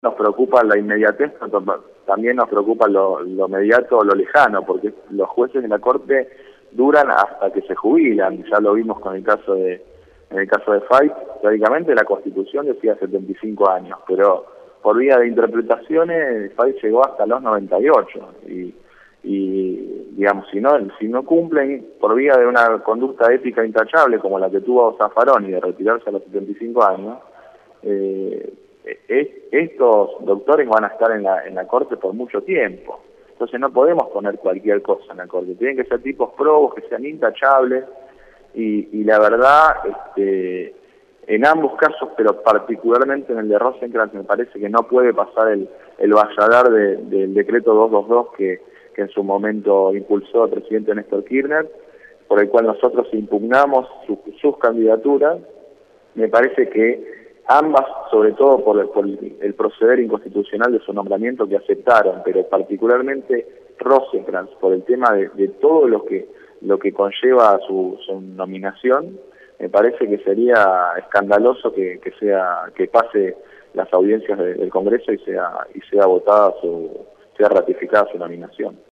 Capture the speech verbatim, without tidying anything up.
Nos preocupa la inmediatez, pero también nos preocupa lo, lo inmediato o lo lejano, porque los jueces de la Corte duran hasta que se jubilan. Ya lo vimos con el caso de en el caso de Fait. Teóricamente la Constitución decía setenta y cinco años, pero por vía de interpretaciones Fait llegó hasta los noventa y ocho y, y digamos, si no si no cumplen por vía de una conducta ética intachable como la que tuvo Zaffaroni de retirarse a los setenta y cinco años, eh, estos doctores van a estar en la, en la Corte por mucho tiempo. Entonces no podemos poner cualquier cosa en la Corte, tienen que ser tipos probos, que sean intachables, y, y la verdad, este, en ambos casos, pero particularmente en el de Rosenkrantz, me parece que no puede pasar el, el valladar de, del decreto doscientos veintidós que, que en su momento impulsó el presidente Néstor Kirchner, por el cual nosotros impugnamos su, sus candidaturas. Me parece que ambas, sobre todo por el, por el proceder inconstitucional de su nombramiento que aceptaron, pero particularmente Rosenkrantz, por el tema de, de todo lo que lo que conlleva su, su nominación, me parece que sería escandaloso que, que sea que pase las audiencias de, del Congreso y sea y sea votada su sea ratificada su nominación.